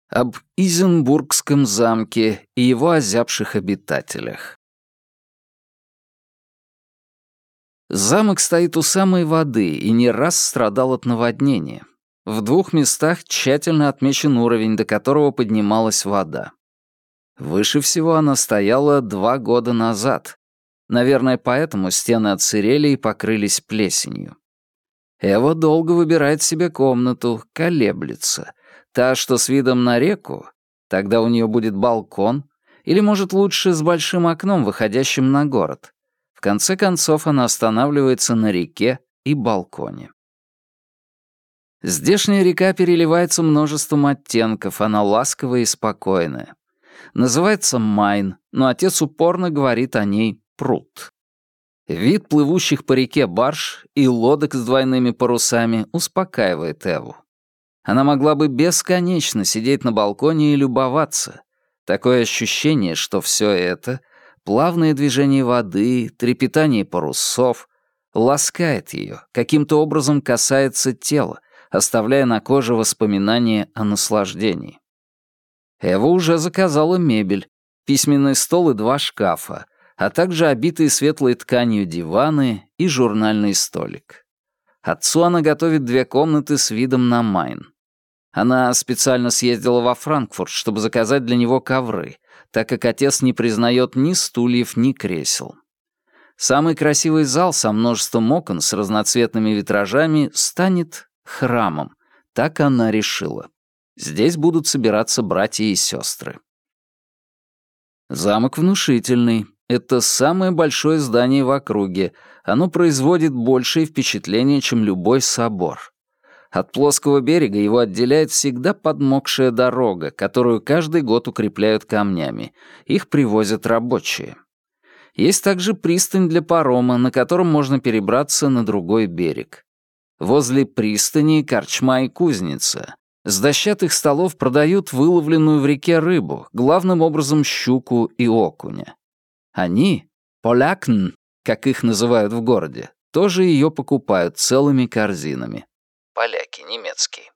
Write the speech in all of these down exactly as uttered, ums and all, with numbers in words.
Об Изенбургском замке и его озябших обитателях. Замок стоит у самой воды и не раз страдал от наводнения. В двух местах тщательно отмечен уровень, до которого поднималась вода. Выше всего она стояла два года назад. Наверное, поэтому стены отсырели и покрылись плесенью. Эва долго выбирает себе комнату, колеблется. Та, что с видом на реку, тогда у нее будет балкон, или, может, лучше с большим окном, выходящим на город. В конце концов, она останавливается на реке и балконе. Здешняя река переливается множеством оттенков, она ласковая и спокойная. Называется Майн, но отец упорно говорит о ней пруд. Вид плывущих по реке барж и лодок с двойными парусами успокаивает Эву. Она могла бы бесконечно сидеть на балконе и любоваться. Такое ощущение, что все это — плавное движение воды, трепетание парусов — ласкает ее, каким-то образом касается тела, оставляя на коже воспоминания о наслаждении. Эва уже заказала мебель, письменный стол и два шкафа, а также обитые светлой тканью диваны и журнальный столик. Отцу она готовит две комнаты с видом на Майн. Она специально съездила во Франкфурт, чтобы заказать для него ковры, так как отец не признает ни стульев, ни кресел. Самый красивый зал со множеством окон с разноцветными витражами станет храмом, так она решила. Здесь будут собираться братья и сестры. Замок внушительный. Это самое большое здание в округе. Оно производит большее впечатление, чем любой собор. От плоского берега его отделяет всегда подмокшая дорога, которую каждый год укрепляют камнями. Их привозят рабочие. Есть также пристань для парома, на котором можно перебраться на другой берег. Возле пристани корчма и кузница. С дощатых столов продают выловленную в реке рыбу, главным образом щуку и окуня. Они, полякн, как их называют в городе, тоже ее покупают целыми корзинами. Поляки, немецкий.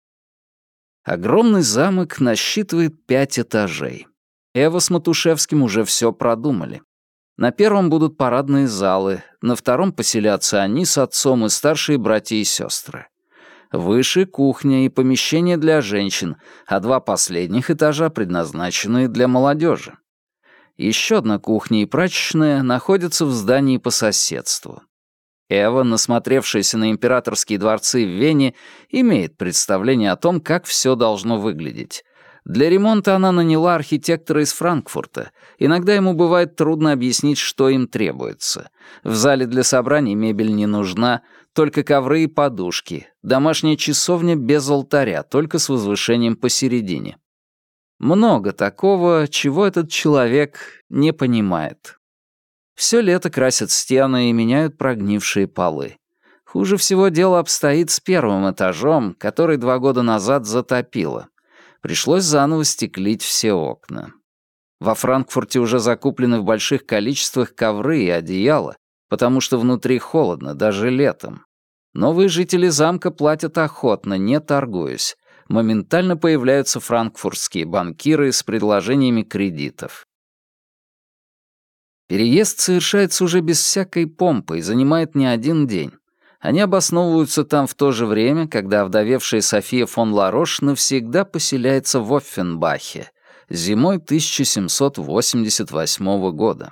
Огромный замок насчитывает пять этажей. Эва с Матушевским уже все продумали. На первом будут парадные залы, на втором поселятся они с отцом и старшие братья и сестры. Выше кухня и помещение для женщин, а два последних этажа предназначены для молодежи. Еще одна кухня и прачечная находятся в здании по соседству. Эва, насмотревшаяся на императорские дворцы в Вене, имеет представление о том, как все должно выглядеть. Для ремонта она наняла архитектора из Франкфурта. Иногда ему бывает трудно объяснить, что им требуется. В зале для собраний мебель не нужна, только ковры и подушки. Домашняя часовня без алтаря, только с возвышением посередине. Много такого, чего этот человек не понимает. Все лето красят стены и меняют прогнившие полы. Хуже всего дело обстоит с первым этажом, который два года назад затопило. Пришлось заново стеклить все окна. Во Франкфурте уже закуплены в больших количествах ковры и одеяла, потому что внутри холодно, даже летом. Новые жители замка платят охотно, не торгуясь. Моментально появляются франкфуртские банкиры с предложениями кредитов. Переезд совершается уже без всякой помпы и занимает не один день. Они обосновываются там в то же время, когда овдовевшая София фон Ларош навсегда поселяется в Оффенбахе зимой тысяча семьсот восемьдесят восьмого года.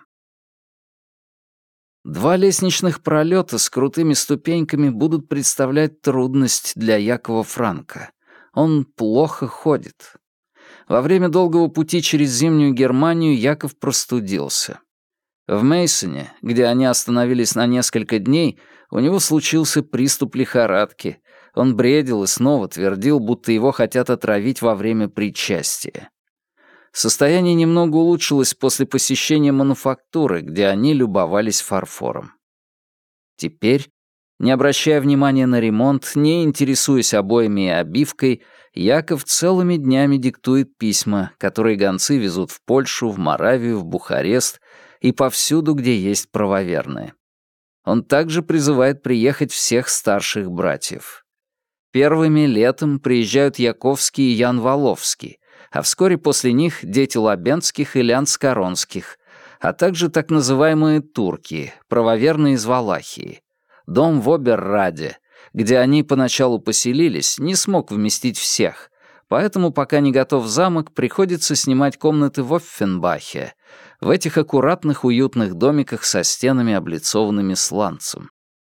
Два лестничных пролета с крутыми ступеньками будут представлять трудность для Якова Франка. Он плохо ходит. Во время долгого пути через зимнюю Германию Яков простудился. В Мейсоне, где они остановились на несколько дней, у него случился приступ лихорадки. Он бредил и снова твердил, будто его хотят отравить во время причастия. Состояние немного улучшилось после посещения мануфактуры, где они любовались фарфором. Теперь, не обращая внимания на ремонт, не интересуясь обоями и обивкой, Яков целыми днями диктует письма, которые гонцы везут в Польшу, в Моравию, в Бухарест и повсюду, где есть правоверные. Он также призывает приехать всех старших братьев. Первыми летом приезжают Яковский и Ян Воловский, а вскоре после них дети Лабенских и Лянскоронских, а также так называемые турки, правоверные из Валахии. Дом в Оберраде, где они поначалу поселились, не смог вместить всех, поэтому, пока не готов замок, приходится снимать комнаты в Оффенбахе, в этих аккуратных уютных домиках со стенами, облицованными сланцем.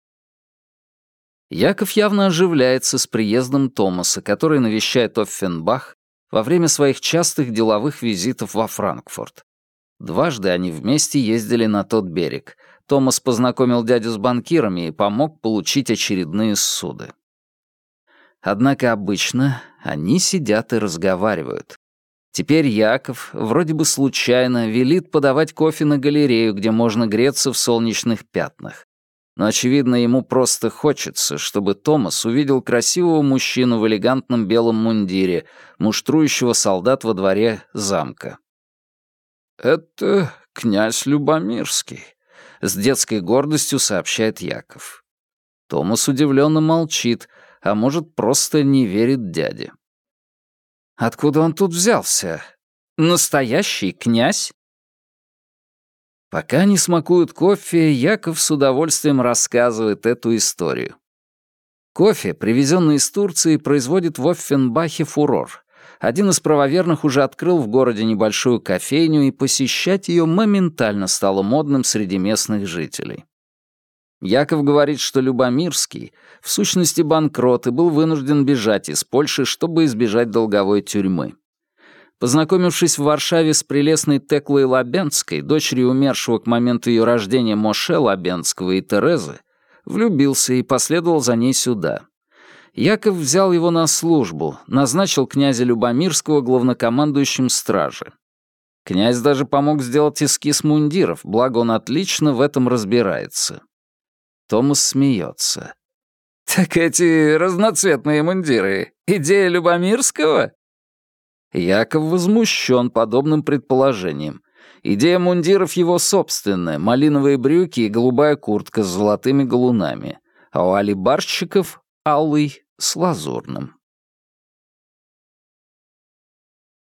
Яков явно оживляется с приездом Томаса, который навещает Оффенбах во время своих частых деловых визитов во Франкфурт. Дважды они вместе ездили на тот берег. Томас познакомил дядю с банкирами и помог получить очередные ссуды. Однако обычно они сидят и разговаривают. Теперь Яков, вроде бы случайно, велит подавать кофе на галерею, где можно греться в солнечных пятнах. Но, очевидно, ему просто хочется, чтобы Томас увидел красивого мужчину в элегантном белом мундире, муштрующего солдат во дворе замка. «Это князь Любомирский», — с детской гордостью сообщает Яков. Томас удивленно молчит, а может, просто не верит дяде. Откуда он тут взялся? Настоящий князь? Пока они смакуют кофе, Яков с удовольствием рассказывает эту историю. Кофе, привезенный из Турции, производит в Оффенбахе фурор. Один из правоверных уже открыл в городе небольшую кофейню, и посещать ее моментально стало модным среди местных жителей. Яков говорит, что Любомирский, в сущности банкрот, и был вынужден бежать из Польши, чтобы избежать долговой тюрьмы. Познакомившись в Варшаве с прелестной Теклой Лабенской, дочерью умершего к моменту ее рождения Моше Лабенского и Терезы, влюбился и последовал за ней сюда. Яков взял его на службу, назначил князя Любомирского главнокомандующим стражи. Князь даже помог сделать эскиз мундиров, благо он отлично в этом разбирается. Томас смеется. «Так эти разноцветные мундиры — идея Любомирского?» Яков возмущен подобным предположением. Идея мундиров его собственная, малиновые брюки и голубая куртка с золотыми галунами, а у алибарщиков — алый с лазурным.